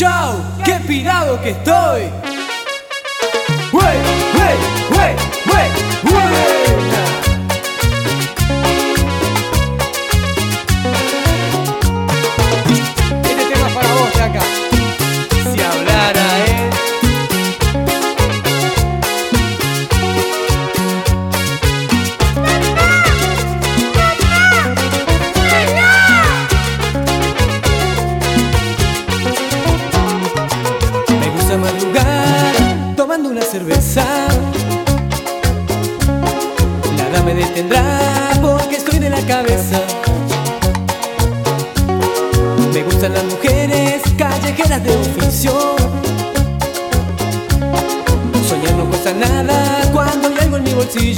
Chau, qué pirado que estoy. Wey, wey, wey, wey, wey. Este tema es para vos, Chaca. Si hablara, Me gusta madrugar tomando una cerveza. Nada me detendrá porque estoy de la cabeza. Me gustan las mujeres callejeras de oficio. Soñar no cuesta nada cuando hay algo en mi bolsillo.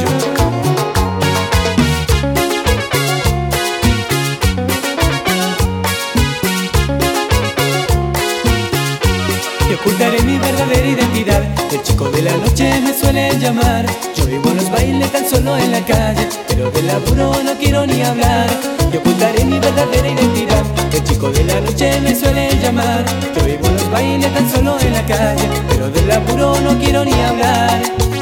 Y ocultaré mi verdadera identidad. El chico de la noche me suele llamar. Yo vivo en los bailes tan solo en la calle, pero del laburo no quiero ni hablar. Y ocultaré mi verdadera identidad. El chico de la noche me suele llamar. Yo vivo en los bailes tan solo en la calle, pero del laburo no quiero ni hablar.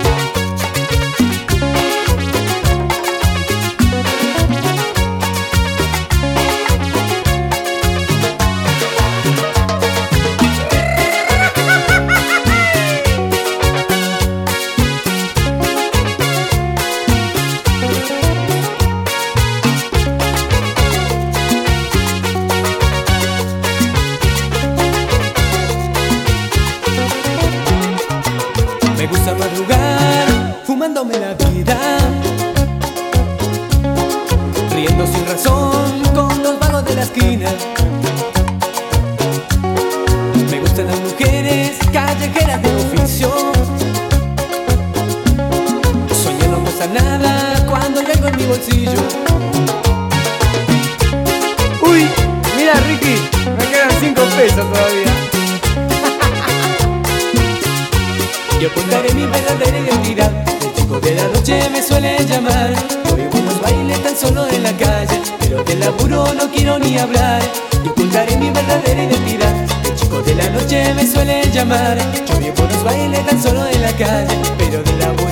Me gusta madrugar, fumándome la vida, riendo sin razón con los vagos de la esquina. Me gustan las mujeres callejeras de oficio. Soñar no cuesta nada cuando tengo en mi bolsillo. Uy, mira Ricky, me quedan 5 pesos todavía. Yo ocultaré mi verdadera identidad. El chico de la noche me suele llamar. Yo vivo en los bailes tan solo en la calle, pero del laburo no quiero ni hablar. Yo ocultaré mi verdadera identidad. El chico de la noche me suele llamar. Yo vivo en los bailes tan solo en la calle, pero del laburo